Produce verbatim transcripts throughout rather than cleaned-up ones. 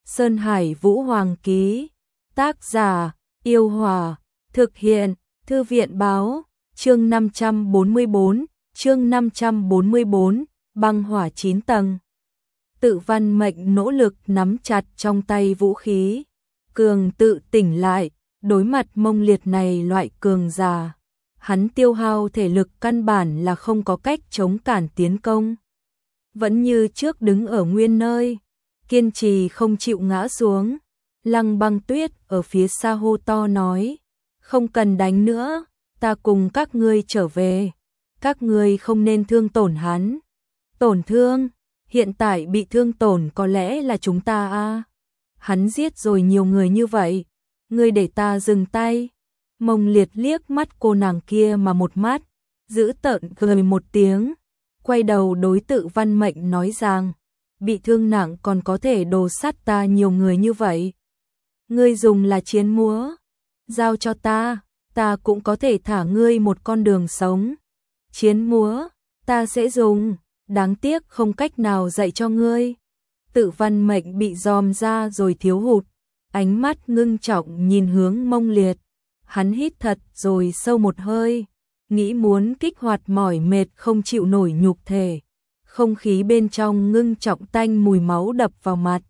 Sơn Hải Vũ Hoàng ký. Tác giả: Yêu Hòa. Thực hiện: Thư viện báo. Chương năm trăm bốn mươi bốn, chương năm trăm bốn mươi bốn, băng hỏa chín tầng. Tự Văn Mệnh nỗ lực nắm chặt trong tay vũ khí, cường tự tỉnh lại, đối mặt Mông Liệt này loại cường giả, hắn tiêu hao thể lực căn bản là không có cách chống cản tiến công. Vẫn như trước đứng ở nguyên nơi, kiên trì không chịu ngã xuống. Lăng Băng Tuyết ở phía xa hô to nói, không cần đánh nữa, ta cùng các ngươi trở về, các ngươi không nên thương tổn hắn. Tổn thương? Hiện tại bị thương tổn có lẽ là chúng ta a. Hắn giết rồi nhiều người như vậy, ngươi để ta dừng tay. Mông Liệt liếc mắt cô nàng kia mà một mắt, giữ tợn cười một tiếng, quay đầu đối Tự Văn Mệnh nói rằng, bị thương nặng còn có thể đồ sát ta nhiều người như vậy. Ngươi dùng là chiến múa, giao cho ta, ta cũng có thể thả ngươi một con đường sống. Chiến múa, ta sẽ dùng, đáng tiếc không cách nào dạy cho ngươi. Tự Văn Mệnh bị dòm ra rồi thiếu hụt, ánh mắt ngưng trọng nhìn hướng Mông Liệt. Hắn hít thật rồi sâu một hơi, nghĩ muốn kích hoạt mỏi mệt không chịu nổi nhục thể. Không khí bên trong ngưng trọng tanh mùi máu đập vào mặt.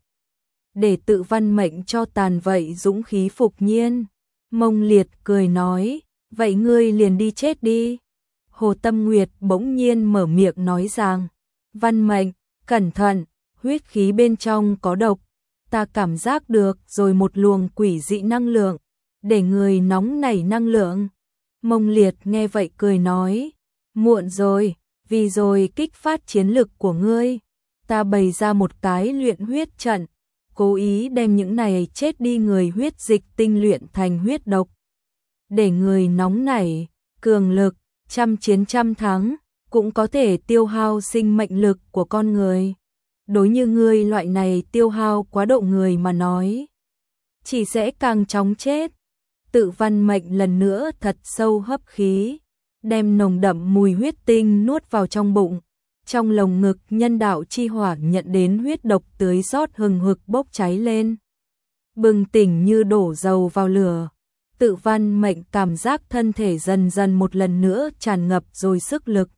Để Tự Văn Mệnh cho tàn vậy dũng khí phục nhiên. Mông Liệt cười nói, vậy ngươi liền đi chết đi. Hồ Tâm Nguyệt bỗng nhiên mở miệng nói rằng, Văn Mệnh, cẩn thận, huyết khí bên trong có độc. Ta cảm giác được rồi một luồng quỷ dị năng lượng, để người nóng nảy năng lượng. Mông Liệt nghe vậy cười nói, muộn rồi, vì rồi kích phát chiến lực của ngươi, ta bày ra một cái luyện huyết trận, cố ý đem những này chết đi người huyết dịch tinh luyện thành huyết độc. Để người nóng nảy, cường lực, trăm chiến trăm thắng, cũng có thể tiêu hao sinh mệnh lực của con người. Đối như ngươi loại này tiêu hao quá độ người mà nói, chỉ sẽ càng chóng chết. Tự Văn Mệnh lần nữa thật sâu hấp khí, đem nồng đậm mùi huyết tinh nuốt vào trong bụng. Trong lồng ngực nhân đạo chi hỏa nhận đến huyết độc tưới rót hừng hực bốc cháy lên. Bừng tỉnh như đổ dầu vào lửa. Tự Văn Mệnh cảm giác thân thể dần dần một lần nữa tràn ngập rồi sức lực.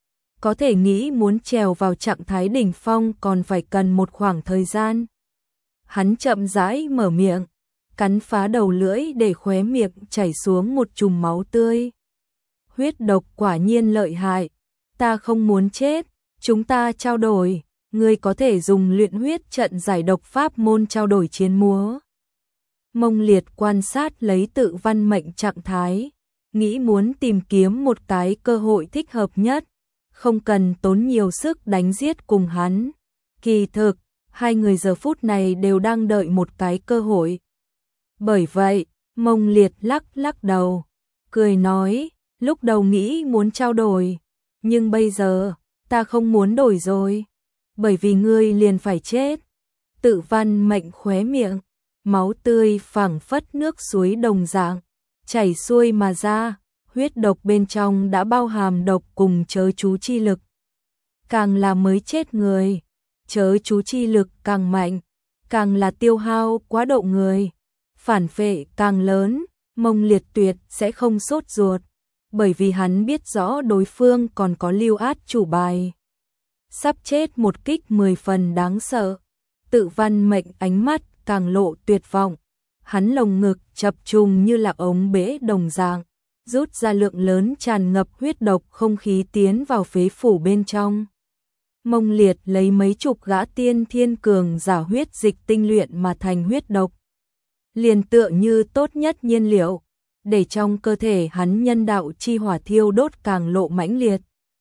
Có thể nghĩ muốn trèo vào trạng thái đỉnh phong còn phải cần một khoảng thời gian. Hắn chậm rãi mở miệng, cắn phá đầu lưỡi để khóe miệng chảy xuống một chùm máu tươi. Huyết độc quả nhiên lợi hại, ta không muốn chết, chúng ta trao đổi, ngươi có thể dùng luyện huyết trận giải độc pháp môn trao đổi chiến múa. Mông Liệt quan sát lấy Tự Văn Mệnh trạng thái, nghĩ muốn tìm kiếm một cái cơ hội thích hợp nhất, không cần tốn nhiều sức đánh giết cùng hắn. Kỳ thực, hai người giờ phút này đều đang đợi một cái cơ hội. Bởi vậy, Mông Liệt lắc lắc đầu, cười nói, lúc đầu nghĩ muốn trao đổi, nhưng bây giờ, ta không muốn đổi rồi, bởi vì ngươi liền phải chết. Tự Văn Mệnh khóe miệng, máu tươi phảng phất nước suối đồng dạng, chảy xuôi mà ra, huyết độc bên trong đã bao hàm độc cùng chớ chú chi lực. Càng là mới chết người, chớ chú chi lực càng mạnh, càng là tiêu hao quá độ người, phản phệ càng lớn. Mông Liệt tuyệt sẽ không sốt ruột, bởi vì hắn biết rõ đối phương còn có lưu át chủ bài. Sắp chết một kích mười phần đáng sợ. Tự Văn Mệnh ánh mắt càng lộ tuyệt vọng, hắn lồng ngực chập trùng như là ống bể đồng dạng, rút ra lượng lớn tràn ngập huyết độc không khí tiến vào phế phủ bên trong. Mông Liệt lấy mấy chục gã tiên thiên cường giả huyết dịch tinh luyện mà thành huyết độc, liền tựa như tốt nhất nhiên liệu, để trong cơ thể hắn nhân đạo chi hỏa thiêu đốt càng lộ mãnh liệt.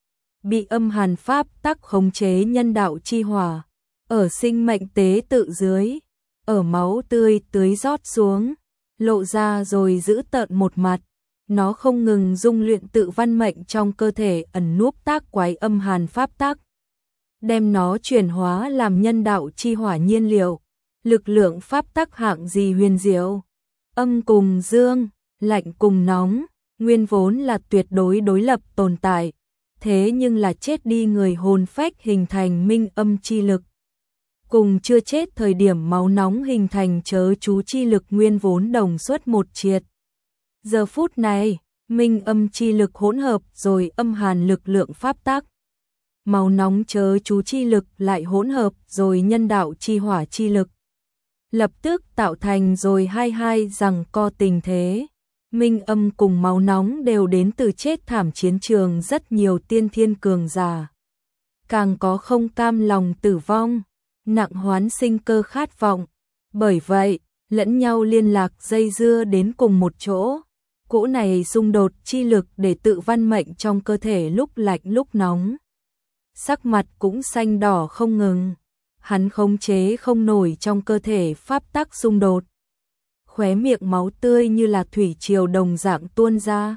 Bị âm hàn pháp tắc khống chế nhân đạo chi hỏa, ở sinh mệnh tế tự dưới, ở máu tươi tưới rót xuống, lộ ra rồi giữ tợn một mặt. Nó không ngừng dung luyện Tự Văn Mệnh trong cơ thể ẩn núp tác quái âm hàn pháp tắc, đem nó chuyển hóa làm nhân đạo chi hỏa nhiên liệu. Lực lượng pháp tắc hạng gì huyền diệu, âm cùng dương, lạnh cùng nóng, nguyên vốn là tuyệt đối đối lập tồn tại, thế nhưng là chết đi người hồn phách hình thành minh âm chi lực. cùng chưa chết thời điểm máu nóng hình thành chớ chú chi lực nguyên vốn đồng xuất một triệt. Giờ phút này, minh âm chi lực hỗn hợp rồi âm hàn lực lượng pháp tắc. Máu nóng chớ chú chi lực lại hỗn hợp rồi nhân đạo chi hỏa chi lực. Lập tức tạo thành rồi hai hai rằng co tình thế. Minh âm cùng máu nóng đều đến từ chết thảm chiến trường rất nhiều tiên thiên cường giả. Càng có không cam lòng tử vong, nặng hoán sinh cơ khát vọng. Bởi vậy, lẫn nhau liên lạc dây dưa đến cùng một chỗ. Cỗ này xung đột chi lực để tự văn mệnh trong cơ thể lúc lạnh lúc nóng. Sắc mặt cũng xanh đỏ không ngừng. Hắn khống chế không nổi trong cơ thể pháp tắc xung đột. Khóe miệng máu tươi như là thủy triều đồng dạng tuôn ra.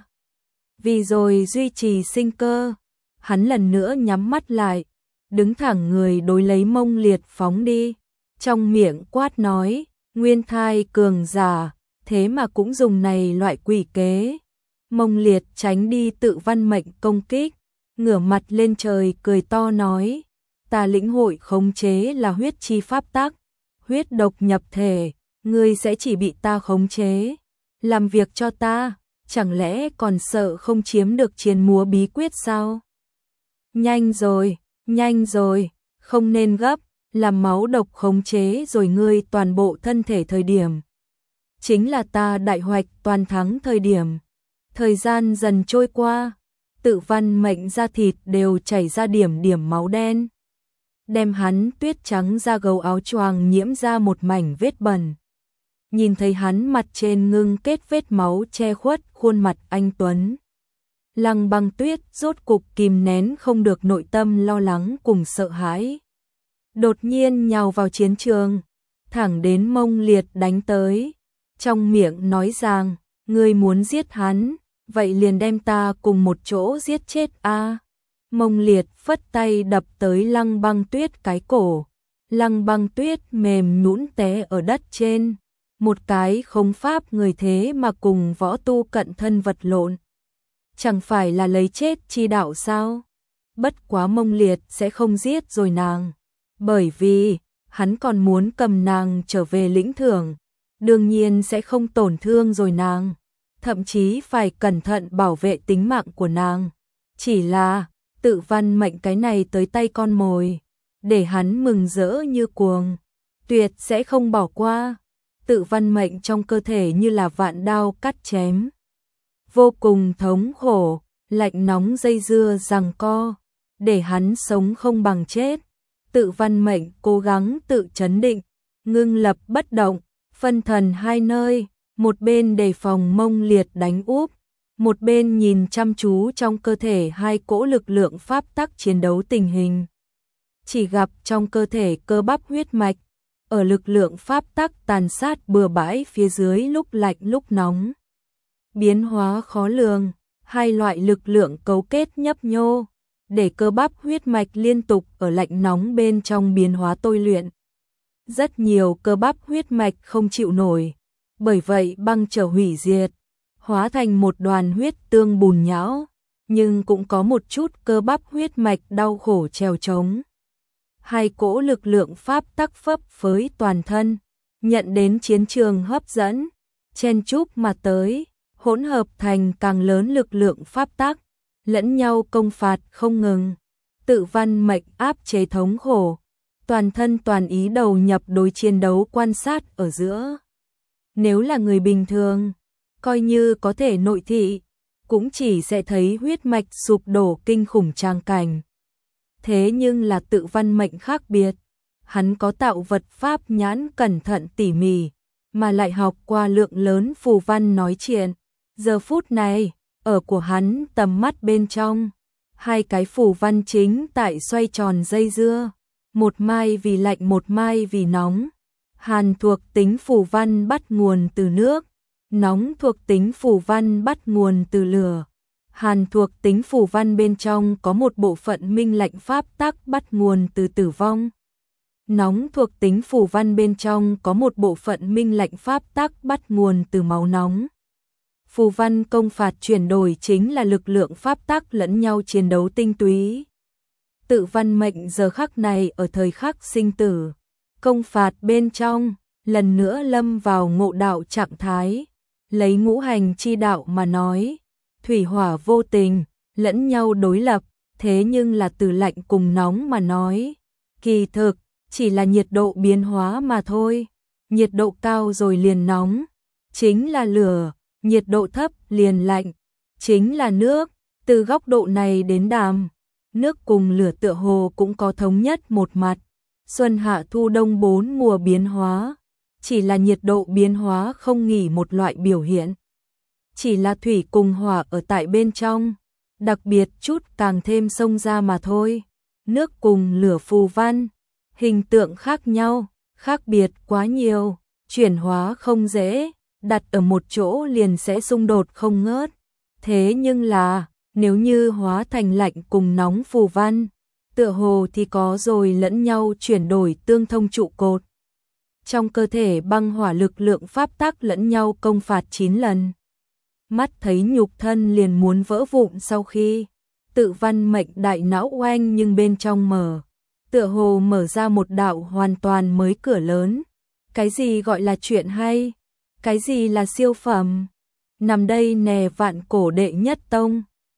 Vì rồi duy trì sinh cơ, hắn lần nữa nhắm mắt lại, đứng thẳng người đối lấy Mông Liệt phóng đi. Trong miệng quát nói, nguyên thai cường giả, thế mà cũng dùng này loại quỷ kế. Mông Liệt tránh đi tự văn mệnh công kích, ngửa mặt lên trời cười to nói, ta lĩnh hội khống chế là huyết chi pháp tắc, huyết độc nhập thể, ngươi sẽ chỉ bị ta khống chế. Làm việc cho ta, chẳng lẽ còn sợ không chiếm được chiến múa bí quyết sao? Nhanh rồi, nhanh rồi, không nên gấp, làm máu độc khống chế rồi ngươi toàn bộ thân thể thời điểm. Chính là ta đại hoạch toàn thắng thời điểm. Thời gian dần trôi qua, tự văn mệnh da thịt đều chảy ra điểm điểm máu đen. Đem hắn tuyết trắng da gấu áo choàng nhiễm ra một mảnh vết bẩn. Nhìn thấy hắn mặt trên ngưng kết vết máu che khuất khuôn mặt anh tuấn. Lăng Băng Tuyết rốt cục kìm nén không được nội tâm lo lắng cùng sợ hãi. Đột nhiên nhào vào chiến trường, thẳng đến Mông Liệt đánh tới. Trong miệng nói rằng, ngươi muốn giết hắn, vậy liền đem ta cùng một chỗ giết chết a. À. Mông Liệt phất tay đập tới Lăng Băng Tuyết cái cổ. Lăng Băng Tuyết mềm nhũn té ở đất trên. Một cái không pháp người thế mà cùng võ tu cận thân vật lộn. Chẳng phải là lấy chết chi đạo sao? Bất quá Mông Liệt sẽ không giết rồi nàng. Bởi vì, hắn còn muốn cầm nàng trở về lĩnh thưởng. Đương nhiên sẽ không tổn thương rồi nàng. Thậm chí phải cẩn thận bảo vệ tính mạng của nàng. Chỉ là, tự văn mệnh cái này tới tay con mồi. Để hắn mừng rỡ như cuồng. Tuyệt sẽ không bỏ qua. Tự văn mệnh trong cơ thể như là vạn đao cắt chém. Vô cùng thống khổ, lạnh nóng dây dưa giằng co, để hắn sống không bằng chết. Tự văn mệnh cố gắng tự trấn định, ngưng lập bất động, phân thần hai nơi, một bên đề phòng Mông Liệt đánh úp, một bên nhìn chăm chú trong cơ thể hai cỗ lực lượng pháp tắc chiến đấu tình hình. Chỉ gặp trong cơ thể cơ bắp huyết mạch, ở lực lượng pháp tắc tàn sát bừa bãi phía dưới lúc lạnh lúc nóng. Biến hóa khó lường, hai loại lực lượng cấu kết nhấp nhô, để cơ bắp huyết mạch liên tục ở lạnh nóng bên trong biến hóa tôi luyện. Rất nhiều cơ bắp huyết mạch không chịu nổi, bởi vậy băng trở hủy diệt, hóa thành một đoàn huyết tương bùn nhão, nhưng cũng có một chút cơ bắp huyết mạch đau khổ trèo trống. Hai cỗ lực lượng pháp tắc phấp phới toàn thân, nhận đến chiến trường hấp dẫn, chen chúc mà tới, hỗn hợp thành càng lớn lực lượng pháp tắc, lẫn nhau công phạt không ngừng. Tự văn mệnh áp chế thống khổ, toàn thân toàn ý đầu nhập đối chiến đấu quan sát ở giữa. Nếu là người bình thường, coi như có thể nội thị, cũng chỉ sẽ thấy huyết mạch sụp đổ kinh khủng tràng cảnh. Thế nhưng là tự văn mệnh khác biệt, hắn có tạo vật pháp nhãn cẩn thận tỉ mỉ, mà lại học qua lượng lớn phù văn nói chuyện. Giờ phút này, ở của hắn tầm mắt bên trong, hai cái phù văn chính tại xoay tròn dây dưa, một mai vì lạnh một mai vì nóng. Hàn thuộc tính phù văn bắt nguồn từ nước, nóng thuộc tính phù văn bắt nguồn từ lửa. Hàn thuộc tính phù văn bên trong có một bộ phận minh lạnh pháp tắc bắt nguồn từ tử vong. Nóng thuộc tính phù văn bên trong có một bộ phận minh lạnh pháp tắc bắt nguồn từ máu nóng. Phù văn công phạt chuyển đổi chính là lực lượng pháp tắc lẫn nhau chiến đấu tinh túy. Tự văn mệnh giờ khắc này ở thời khắc sinh tử, công phạt bên trong, lần nữa lâm vào ngộ đạo trạng thái. Lấy ngũ hành chi đạo mà nói, thủy hỏa vô tình, lẫn nhau đối lập, thế nhưng là từ lạnh cùng nóng mà nói, kỳ thực chỉ là nhiệt độ biến hóa mà thôi. Nhiệt độ cao rồi liền nóng, chính là lửa, nhiệt độ thấp liền lạnh, chính là nước. Từ góc độ này đến đàm, nước cùng lửa tựa hồ cũng có thống nhất một mặt. Xuân hạ thu đông bốn mùa biến hóa, chỉ là nhiệt độ biến hóa không nghỉ một loại biểu hiện. Chỉ là thủy cùng hỏa ở tại bên trong, đặc biệt chút càng thêm xông ra mà thôi. Nước cùng lửa phù văn, hình tượng khác nhau, khác biệt quá nhiều, chuyển hóa không dễ, đặt ở một chỗ liền sẽ xung đột không ngớt. Thế nhưng là, nếu như hóa thành lạnh cùng nóng phù văn, tựa hồ thì có rồi lẫn nhau chuyển đổi tương thông trụ cột. Trong cơ thể băng hỏa lực lượng pháp tắc lẫn nhau công phạt chín lần. Mắt thấy nhục thân liền muốn vỡ vụn sau khi tự văn mệnh đại não oanh, nhưng bên trong mở, tựa hồ mở ra một đạo hoàn toàn mới cửa lớn. Cái gì gọi là chuyện hay? Cái gì là siêu phẩm? Nằm đây nè vạn cổ đệ nhất tông.